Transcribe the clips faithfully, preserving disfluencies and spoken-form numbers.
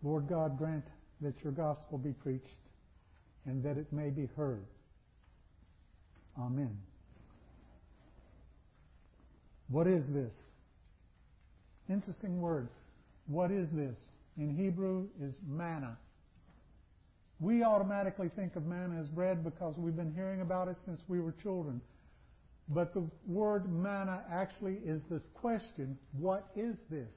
Lord God, grant that your gospel be preached and that it may be heard. Amen. What is this? Interesting word. What is this? In Hebrew is manna. We automatically think of manna as bread because we've been hearing about it since we were children. But the word manna actually is this question, what is this?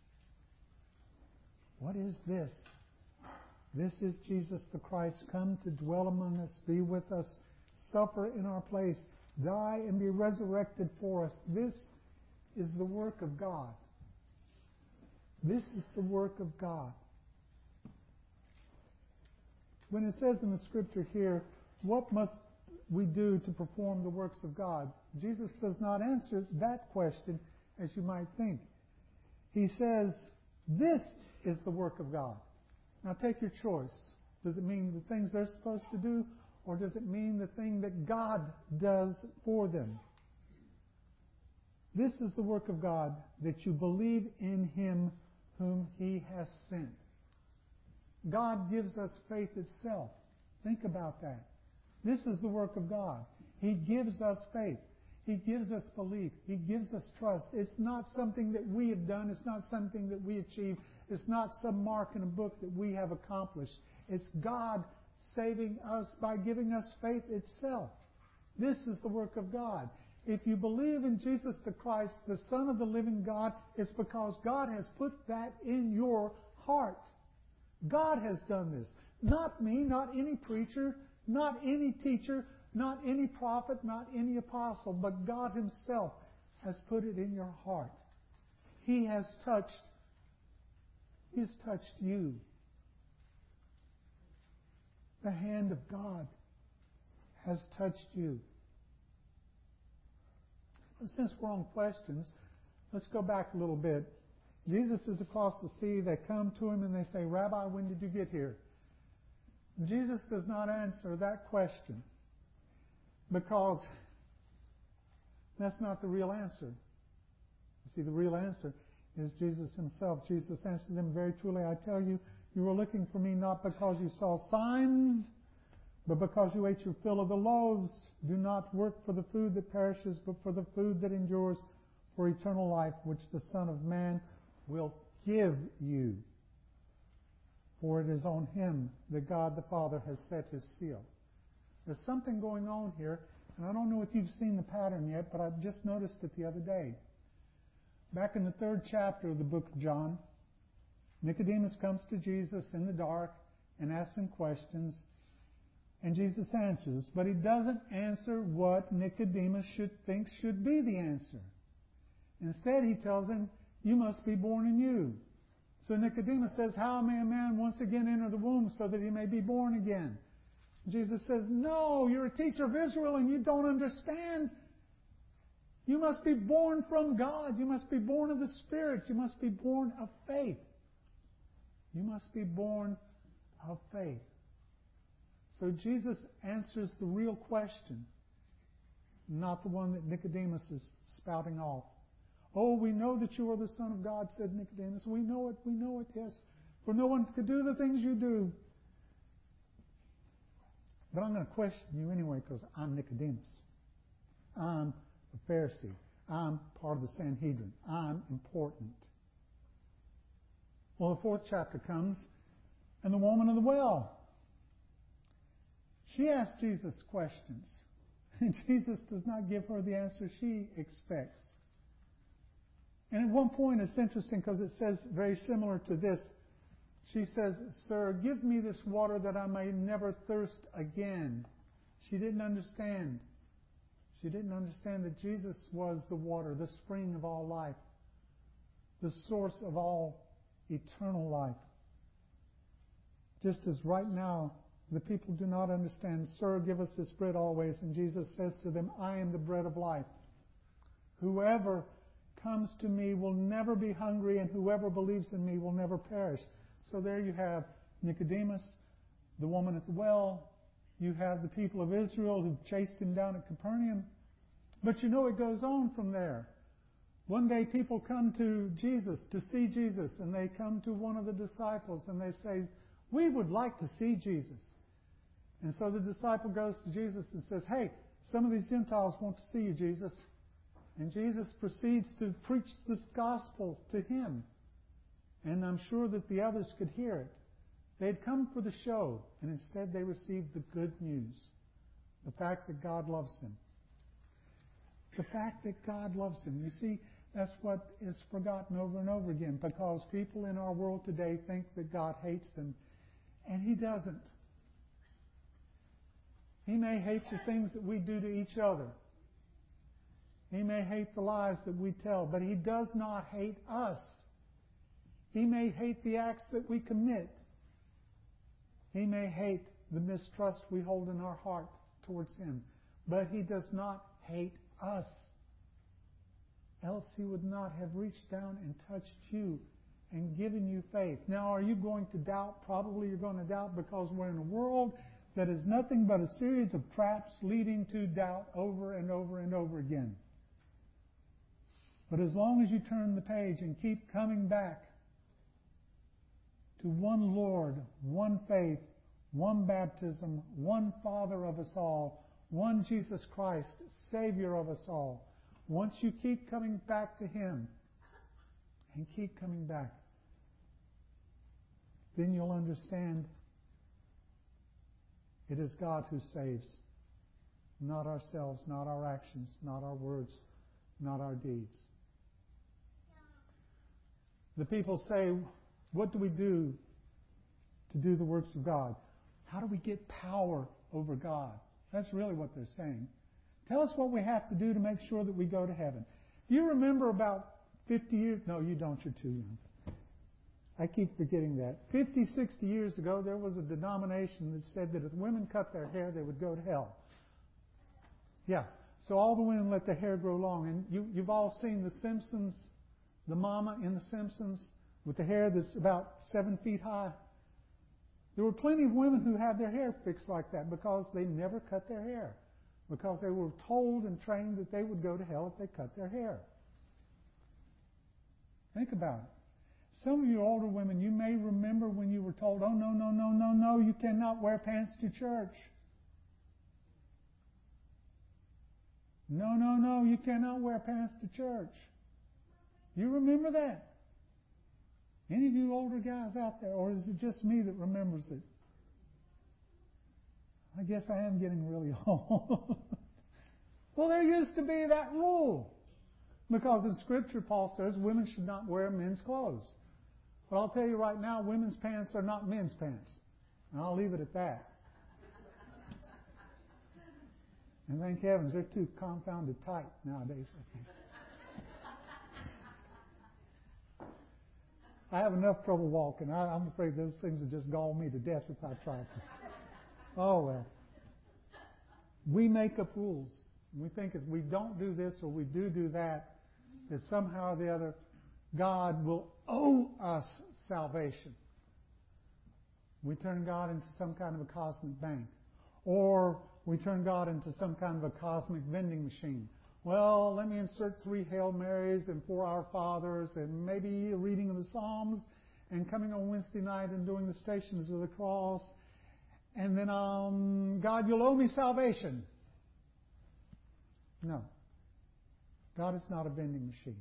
What is this? This is Jesus the Christ, come to dwell among us, be with us, suffer in our place, die and be resurrected for us. This is the work of God. This is the work of God. When it says in the scripture here, what must we do to perform the works of God? Jesus does not answer that question as you might think. He says, this is the work of God. Now take your choice. Does it mean the things they're supposed to do, or does it mean the thing that God does for them? This is the work of God, that you believe in Him whom He has sent. God gives us faith itself. Think about that. This is the work of God. He gives us faith. He gives us belief. He gives us trust. It's not something that we have done. It's not something that we achieve. It's not some mark in a book that we have accomplished. It's God saving us by giving us faith itself. This is the work of God. If you believe in Jesus the Christ, the Son of the living God, it's because God has put that in your heart. God has done this. Not me, not any preacher, not any teacher, not any prophet, not any apostle, but God Himself has put it in your heart. He has touched, He has touched you. The hand of God has touched you. And since we're on questions, let's go back a little bit. Jesus is across the sea. They come to Him and they say, Rabbi, when did you get here? Jesus does not answer that question because that's not the real answer. You see, the real answer is Jesus Himself. Jesus answered them, very truly, I tell you, you were looking for Me not because you saw signs, but because you ate your fill of the loaves. Do not work for the food that perishes, but for the food that endures for eternal life, which the Son of Man will give you. For it is on Him that God the Father has set His seal. There's something going on here, and I don't know if you've seen the pattern yet, but I just noticed it the other day. Back in the third chapter of the book of John, Nicodemus comes to Jesus in the dark and asks Him questions, and Jesus answers, but He doesn't answer what Nicodemus should think should be the answer. Instead, He tells him, you must be born anew. So Nicodemus says, how may a man once again enter the womb so that he may be born again? Jesus says, no, you're a teacher of Israel and you don't understand. You must be born from God. You must be born of the Spirit. You must be born of faith. You must be born of faith. So Jesus answers the real question, not the one that Nicodemus is spouting off. Oh, we know that you are the Son of God, said Nicodemus. We know it, we know it, yes. For no one could do the things you do. But I'm going to question you anyway because I'm Nicodemus. I'm a Pharisee. I'm part of the Sanhedrin. I'm important. Well, the fourth chapter comes, and the woman of the well. She asks Jesus questions, and Jesus does not give her the answer she expects. And at one point, it's interesting because it says very similar to this. She says, Sir, give me this water that I may never thirst again. She didn't understand. She didn't understand that Jesus was the water, the spring of all life, the source of all eternal life. Just as right now, the people do not understand, Sir, give us this bread always. And Jesus says to them, I am the bread of life. Whoever comes to me will never be hungry, and whoever believes in me will never perish. So there you have Nicodemus, the woman at the well. You have the people of Israel who chased him down at Capernaum. But you know it goes on from there. One day people come to Jesus to see Jesus, and they come to one of the disciples and they say, "We would like to see Jesus." And so the disciple goes to Jesus and says, "Hey, some of these Gentiles want to see you, Jesus." And Jesus proceeds to preach this gospel to him. And I'm sure that the others could hear it. They had come for the show, and instead they received the good news. The fact that God loves him. The fact that God loves him. You see, that's what is forgotten over and over again, because people in our world today think that God hates them, and He doesn't. He may hate the things that we do to each other. He may hate the lies that we tell, but He does not hate us. He may hate the acts that we commit. He may hate the mistrust we hold in our heart towards Him, but He does not hate us. Else He would not have reached down and touched you and given you faith. Now, are you going to doubt? Probably you're going to doubt, because we're in a world that is nothing but a series of traps leading to doubt over and over and over again. But as long as you turn the page and keep coming back to one Lord, one faith, one baptism, one Father of us all, one Jesus Christ, Savior of us all, once you keep coming back to Him and keep coming back, then you'll understand it is God who saves, not ourselves, not our actions, not our words, not our deeds. The people say, what do we do to do the works of God? How do we get power over God? That's really what they're saying. Tell us what we have to do to make sure that we go to heaven. Do you remember about fifty years? No, you don't. You're too young. I keep forgetting that. fifty, sixty years ago, there was a denomination that said that if women cut their hair, they would go to hell. Yeah. So all the women let their hair grow long. And you, you've all seen The Simpsons, the mama in The Simpsons with the hair that's about seven feet high. There were plenty of women who had their hair fixed like that because they never cut their hair. Because they were told and trained that they would go to hell if they cut their hair. Think about it. Some of you older women, you may remember when you were told, oh, no, no, no, no, no, you cannot wear pants to church. No, no, no, you cannot wear pants to church. You remember that? Any of you older guys out there, or is it just me that remembers it? I guess I am getting really old. Well, there used to be that rule. Because in Scripture, Paul says women should not wear men's clothes. But I'll tell you right now, women's pants are not men's pants. And I'll leave it at that. And thank heavens, they're too confounded tight nowadays, I think. I have enough trouble walking. I, I'm afraid those things would just gall me to death if I tried to. Oh, well. We make up rules. We think if we don't do this or we do do that, that somehow or the other, God will owe us salvation. We turn God into some kind of a cosmic bank. Or we turn God into some kind of a cosmic vending machine. Well, let me insert three Hail Marys and four Our Fathers and maybe a reading of the Psalms and coming on Wednesday night and doing the Stations of the Cross. And then, um, God, you'll owe me salvation. No. God is not a vending machine.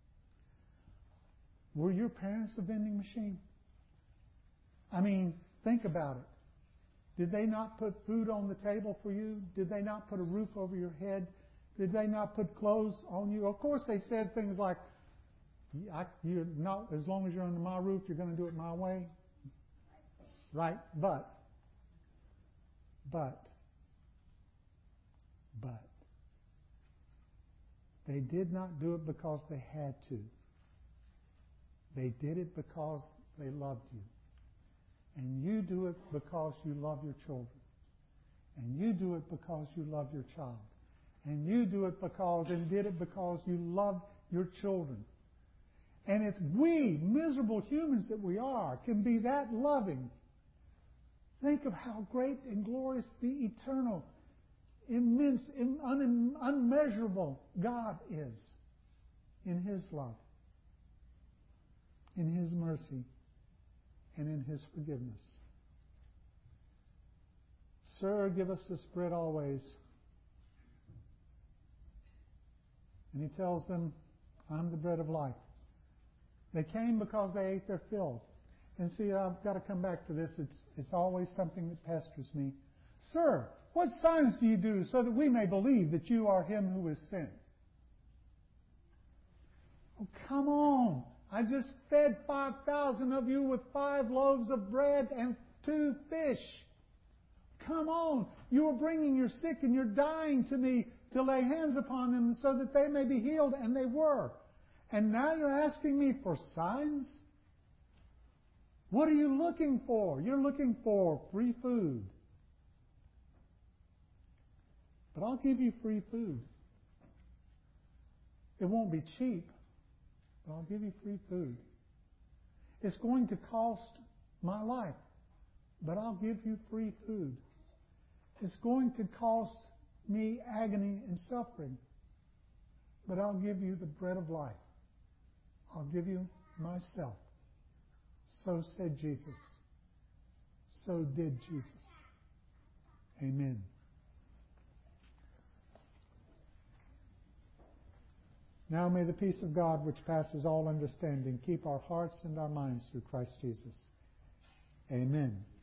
Were your parents a vending machine? I mean, think about it. Did they not put food on the table for you? Did they not put a roof over your head? Did they not put clothes on you? Of course, they said things like, I, you're not, as long as you're under my roof, you're going to do it my way. Right? But, but, but, they did not do it because they had to. They did it because they loved you. And you do it because you love your children. And you do it because you love your child. And you do it because, and did it because you love your children. And if we, miserable humans that we are, can be that loving, think of how great and glorious the eternal, immense, un- unmeasurable God is. in His love, in His mercy, and in His forgiveness. Sir, give us this bread always. And He tells them, I'm the bread of life. They came because they ate their fill. And see, I've got to come back to this. It's, it's always something that pesters me. Sir, what signs do you do so that we may believe that you are Him who is sent? Oh, come on. I just fed five thousand of you with five loaves of bread and two fish. Come on. You are bringing your sick and you're dying to me to lay hands upon them so that they may be healed, and they were. And now you're asking me for signs? What are you looking for? You're looking for free food. But I'll give you free food. It won't be cheap, but I'll give you free food. It's going to cost my life, but I'll give you free food. It's going to cost me agony and suffering, but I'll give you the bread of life. I'll give you myself. So said Jesus. So did Jesus. Amen. Now may the peace of God, which passes all understanding, keep our hearts and our minds through Christ Jesus. Amen.